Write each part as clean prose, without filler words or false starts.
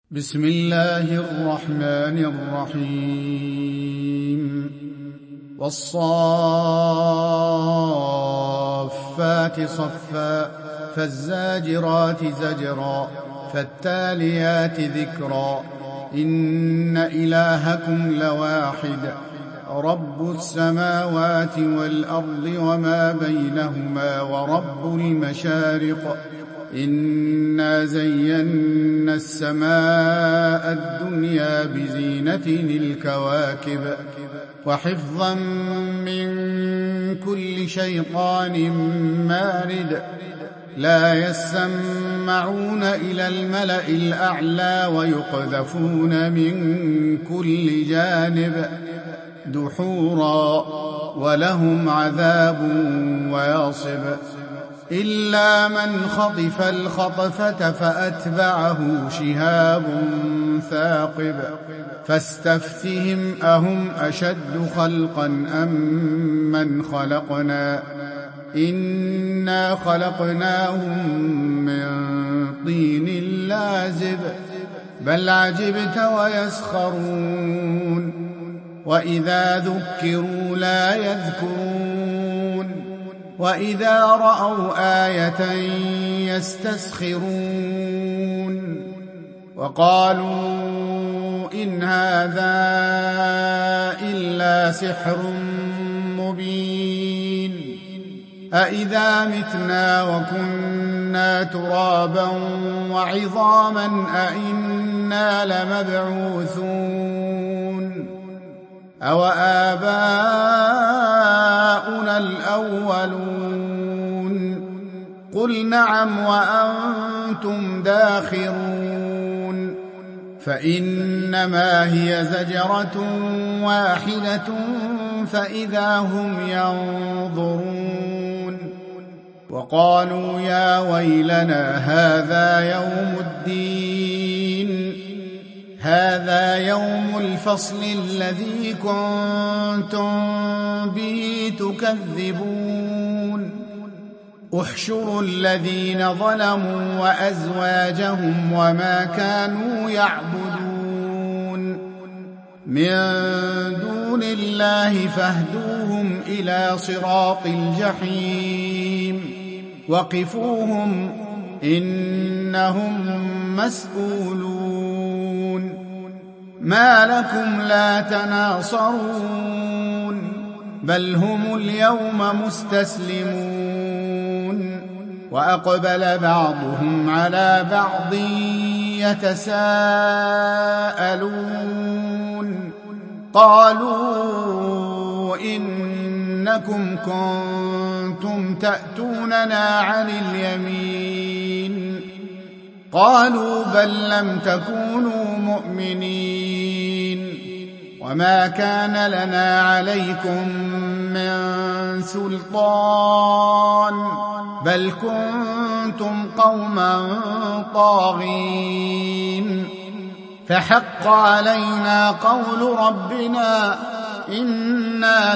بسم الله الرحمن الرحيم والصافات صفا فالزاجرات زجرا فالتاليات ذكرا إن إلهكم لواحد رب السماوات والأرض وما بينهما ورب المشارق إنا زينا السماء الدنيا بزينة الكواكب وحفظا من كل شيطان مارد لا يسمعون إلى الملأ الأعلى ويقذفون من كل جانب دحورا ولهم عذاب واصب إلا من خطف الخطفة فأتبعه شهاب ثاقب فاستفتهم أهم أشد خلقا أم من خلقنا إنا خلقناهم من طين لازب بل عجبت ويسخرون وإذا ذكروا لا يذكرون وإذا رأوا آية يستسخرون وقالوا إن هذا إلا سحر مبين أإذا متنا وكنا ترابا وعظاما أإنا لمبعوثون أو آباؤنا الأولون قل نعم وأنتم داخرون فإنما هي زجرة واحدة فإذا هم ينظرون وقالوا يا ويلنا هذا يوم الفصل الذي كنتم به تكذبون احشروا الذين ظلموا وأزواجهم وما كانوا يعبدون من دون الله فاهدوهم إلى صراط الجحيم وقفوهم إنهم مسؤولون ما لكم لا تناصرون بل هم اليوم مستسلمون وأقبل بعضهم على بعض يتساءلون قالوا إنكم كنتم تأتوننا عن اليمين قالوا بل لم تكونوا مؤمنين وما كان لنا عليكم من سلطان بل كنتم قوما طاغين فحق علينا قول ربنا إنا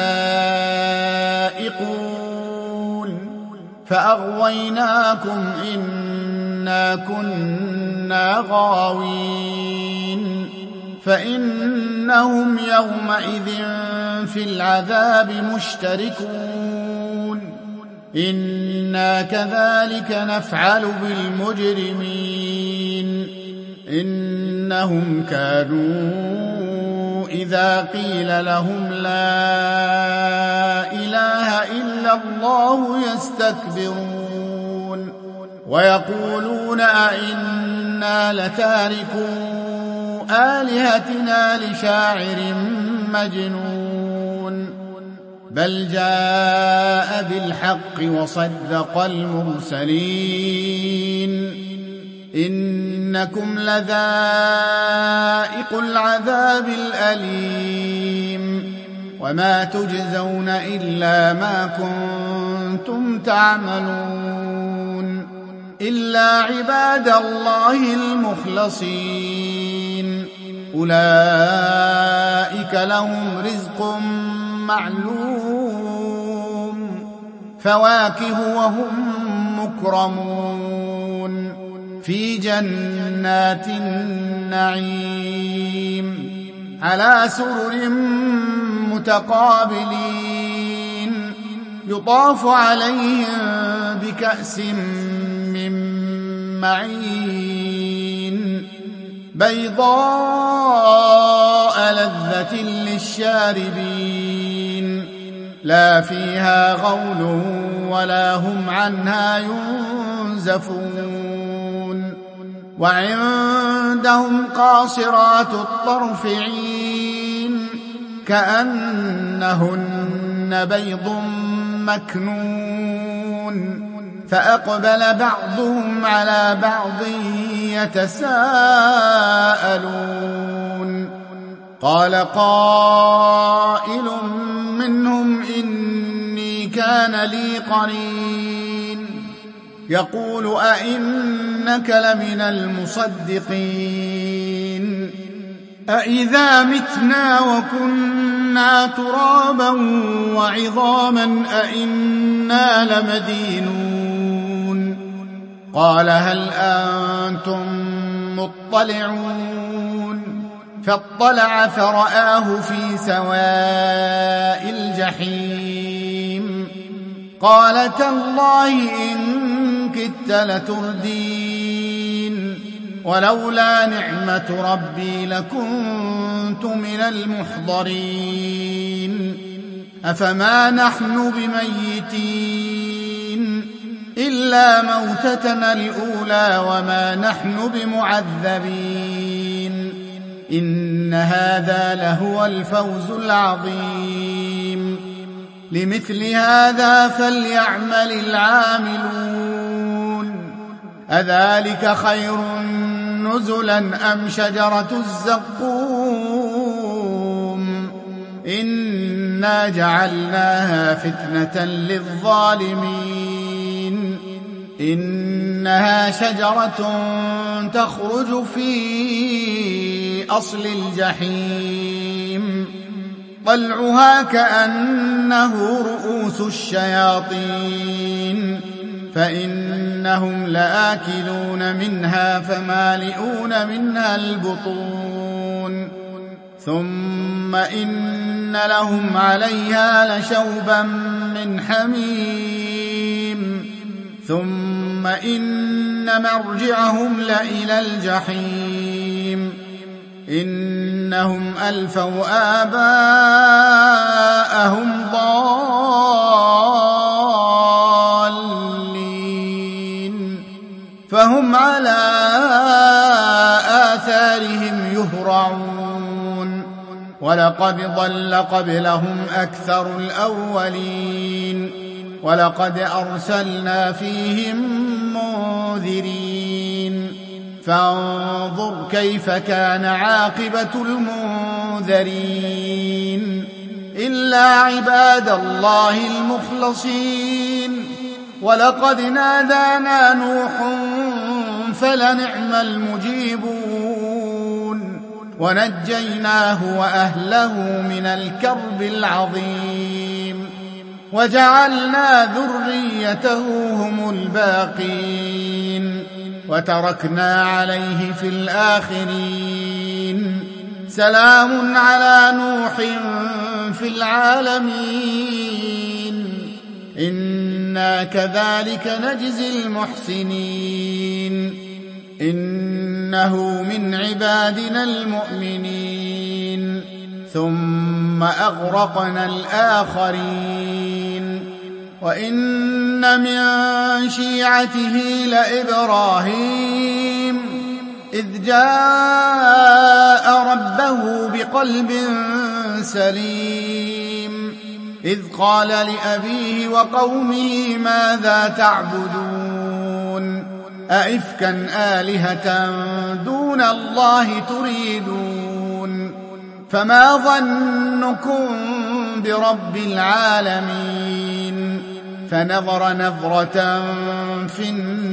لذائقون فأغويناكم إنا كنا غاوين فإنهم يومئذ في العذاب مشتركون إنا كذلك نفعل بالمجرمين إنهم كانوا إذا قيل لهم لا إله إلا الله يستكبرون ويقولون أئنا لتاركو آلهتنا لشاعر مجنون بل جاء بالحق وصدق المرسلين إنكم لذائق العذاب الأليم وما تجزون إلا ما كنتم تعملون إلا عباد الله المخلصين أولئك لهم رزق معلوم فواكه وهم مكرمون في جنات النعيم على سرر متقابلين يطاف عليهم بكأس من معين بيضاء لذة للشاربين لا فيها غول ولا هم عنها ينزفون وعندهم قاصرات الطرف عين كأنهن بيض مكنون فأقبل بعضهم على بعض يتساءلون قال قائل منهم إني كان لي قرين يقول أئنك لمن المصدقين أئذا متنا وكنا ترابا وعظاما أئنا لمدينون قال هل أنتم مطلعون فاطلع فرآه في سواء الجحيم قال تالله إن كدت لتردين ولولا نعمة ربي لكنت من المحضرين أفما نحن بميتين إلا موتتنا الأولى وما نحن بمعذبين إن هذا لهو الفوز العظيم لمثل هذا فليعمل العاملون أذلك خير نزلا أم شجرة الزقوم إنا جعلناها فتنة للظالمين إنها شجرة تخرج في أصل الجحيم طلعها كأنه رؤوس الشياطين فإنهم لآكلون منها فمالئون منها البطون ثم إن لهم عليها لشوبا من حميم ثم إن مرجعهم لإلى الجحيم إنهم ألفوا آباءهم ضالين فهم على آثارهم يهرعون ولقد ضل قبلهم أكثر الأولين ولقد أرسلنا فيهم منذرين فانظر كيف كان عاقبة المنذرين إلا عباد الله المخلصين ولقد نادانا نوح فلنعم المجيبون ونجيناه وأهله من الكرب العظيم وجعلنا ذريته هم الباقين وتركنا عليه في الآخرين سلام على نوح في العالمين إنا كذلك نجزي المحسنين إنه من عبادنا المؤمنين ثم أغرقنا الآخرين وإن من شيعته لإبراهيم إذ جاء ربه بقلب سليم إذ قال لأبيه وقومه ماذا تعبدون أئفكا آلهة دون الله تريدون فما ظنكم برب العالمين فنظر نظرة في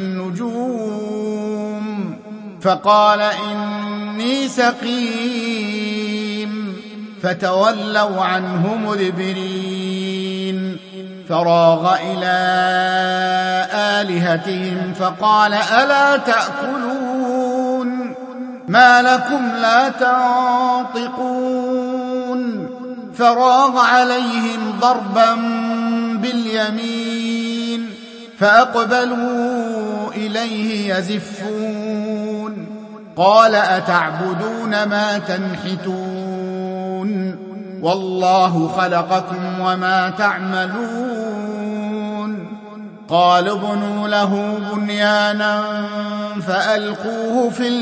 النجوم فقال إني سقيم فتولوا عنه مدبرين فراغ إلى آلهتهم فقال ألا تأكلون ما لكم لا تنطقون فراغ عليهم ضربا باليمين فأقبلوا إليه يزفون قال أتعبدون ما تنحتون والله خلقكم وما تعملون قالوا ابنوا له بنيانا فألقوه في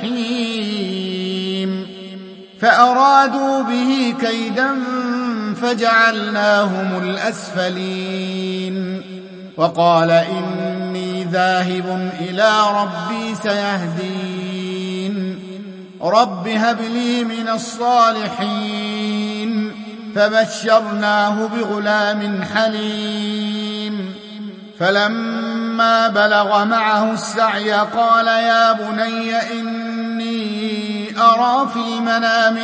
الجحيم فأرادوا به كيدا فجعلناهم الأسفلين وقال إني ذاهب إلى ربي سيهدين رب هب لي من الصالحين فبشرناه بغلام حليم فلما بلغ معه السعي قال يا بني إني أرى في المنام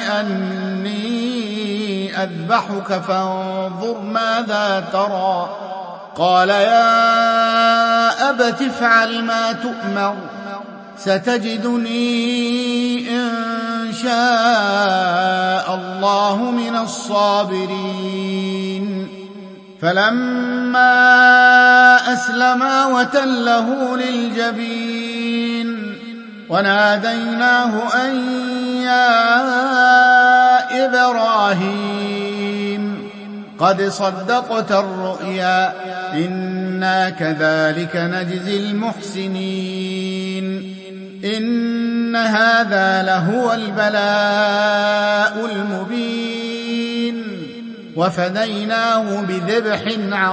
أني أذبحك فانظر ماذا ترى قال يا أبت افعل ما تؤمر ستجدني إن شاء الله من الصابرين فلما أسلما وتله للجبين وناديناه أن يا إبراهيم قد صدقت الرؤيا إنا كذلك نجزي المحسنين إن هذا لهو البلاء المبين وفديناه بذبح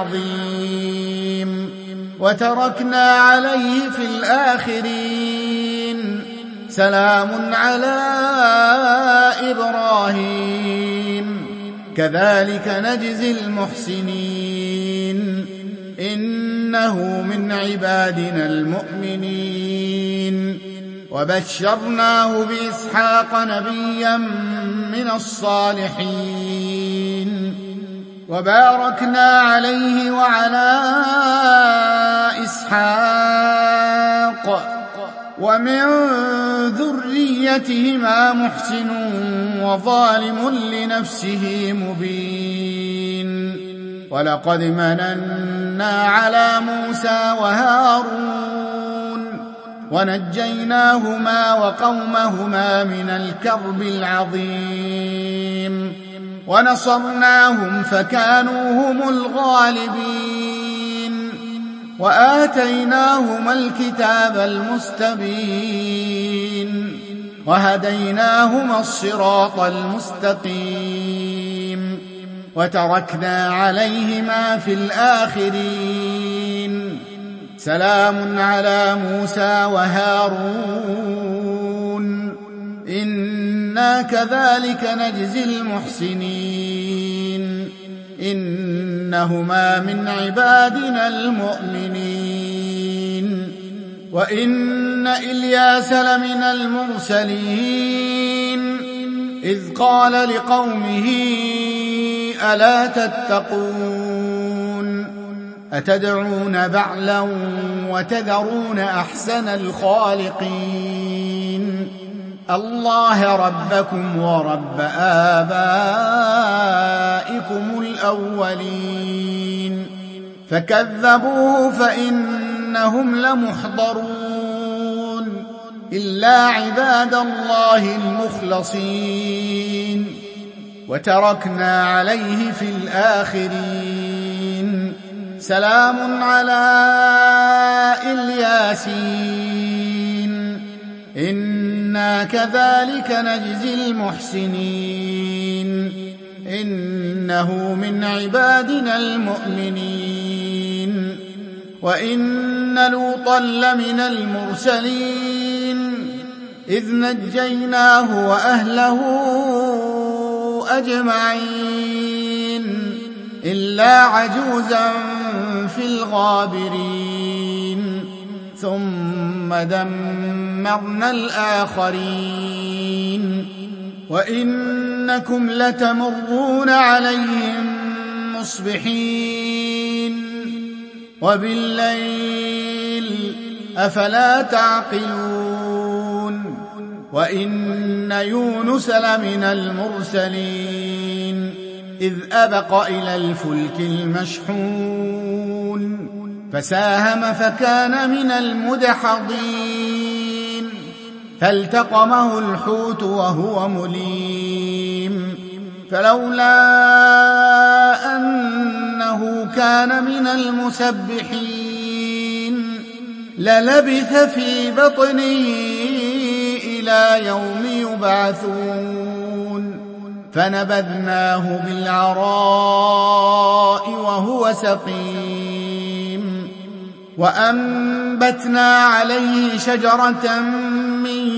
عظيم وتركنا عليه في الآخرين سلام على إبراهيم كذلك نجزي المحسنين إنه من عبادنا المؤمنين وبشرناه بإسحاق نبيا من الصالحين وباركنا عليه وعلى إسحاق ومن ذريتهما محسن وظالم لنفسه مبين ولقد مننا على موسى وهارون ونجيناهما وقومهما من الكرب العظيم ونصرناهم فكانوا هم الغالبين وآتيناهما الكتاب المستبين وهديناهما الصراط المستقيم وتركنا عليهما في الآخرين سلام على موسى وهارون إنا كذلك نجزي المحسنين إنهما من عبادنا المؤمنين وإن إلياس لمن المرسلين إذ قال لقومه ألا تتقون أتدعون بعلا وتذرون أحسن الخالقين الله ربكم ورب آبائكم الأولين فكذبوه فإنهم لمحضرون إلا عباد الله المخلصين وتركنا عليه في الآخرين سلام على الياسين إنا كذلك نجزي المحسنين إنه من عبادنا المؤمنين وإن لوطا لمن المرسلين إذ نجيناه وأهله أجمعين إلا عجوزا في الغابرين ثم دمرنا الآخرين وإنكم لتمرون عليهم مصبحين وبالليل أفلا تعقلون وإن يونس لمن المرسلين إذ أبق إلى الفلك المشحون فساهم فكان من المدحضين فالتقمه الحوت وهو مليم فلولا أنه كان من المسبحين للبث في بطنه إلى يوم يبعثون فنبذناه بالعراء وهو سقيم وأنبتنا عليه شجرة من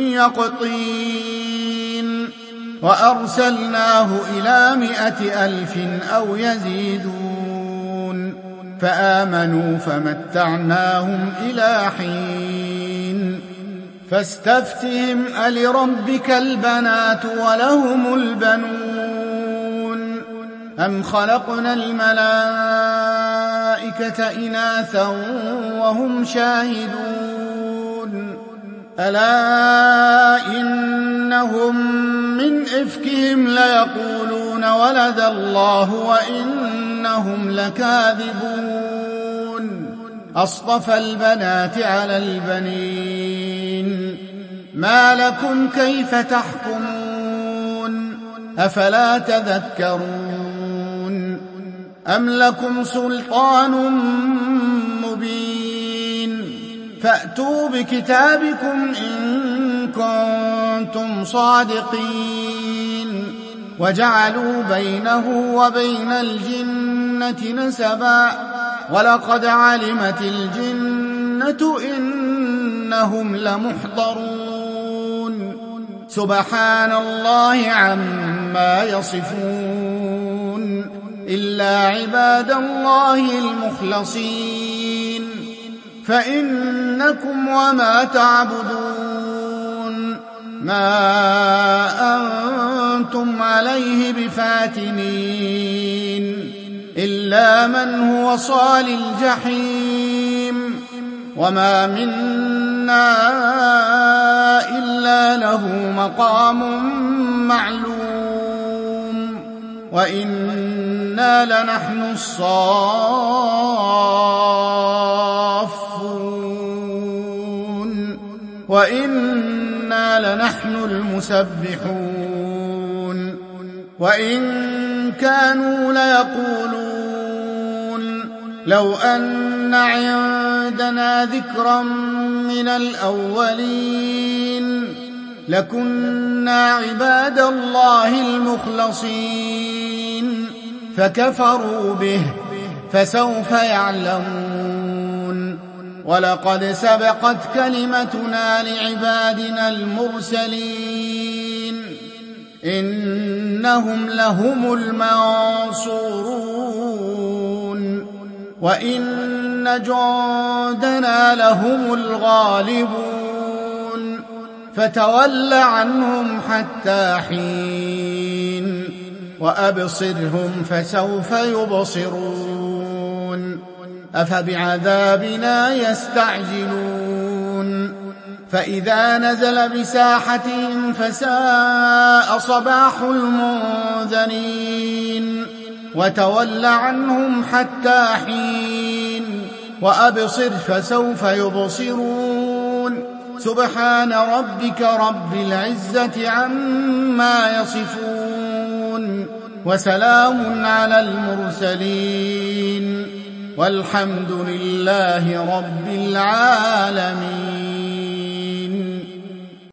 يقطين وأرسلناه إلى 100,000 أو يزيدون فآمنوا فمتعناهم إلى حين فاستفتهم ألربك البنات ولهم البنون أم خلقنا الملائكة إناثا وهم شاهدون ألا إنهم من إفكهم ليقولون ولد الله وإنهم لكاذبون أصطفى البنات على البنين ما لكم كيف تحكمون أفلا تذكرون أم لكم سلطان مبين فأتوا بكتابكم إن كنتم صادقين وجعلوا بينه وبين الجنة نسبا ولقد علمت الجنة إنهم لمحضرون سبحان الله عما يصفون إلا عباد الله المخلصين فإنكم وما تعبدون ما أنتم عليه بفاتنين إلا من هو صال الجحيم وما منا إلا له مقام معلوم وإنا لنحن الصافون وإنا لنحن المسبحون وإن كانوا ليقولون لو أن عندنا ذكرا من الأولين لكنا عباد الله المخلصين فكفروا به فسوف يعلمون ولقد سبقت كلمتنا لعبادنا المرسلين إنهم لهم المنصورون وإن جندنا لهم الغالبون فتول عنهم حتى حين وأبصرهم فسوف يبصرون أفبعذابنا يستعجلون فإذا نزل بساحتهم فساء صباح المنذرين وتول عنهم حتى حين وأبصر فسوف يبصرون سبحان ربك رب العزة عما يصفون وسلام على المرسلين والحمد لله رب العالمين.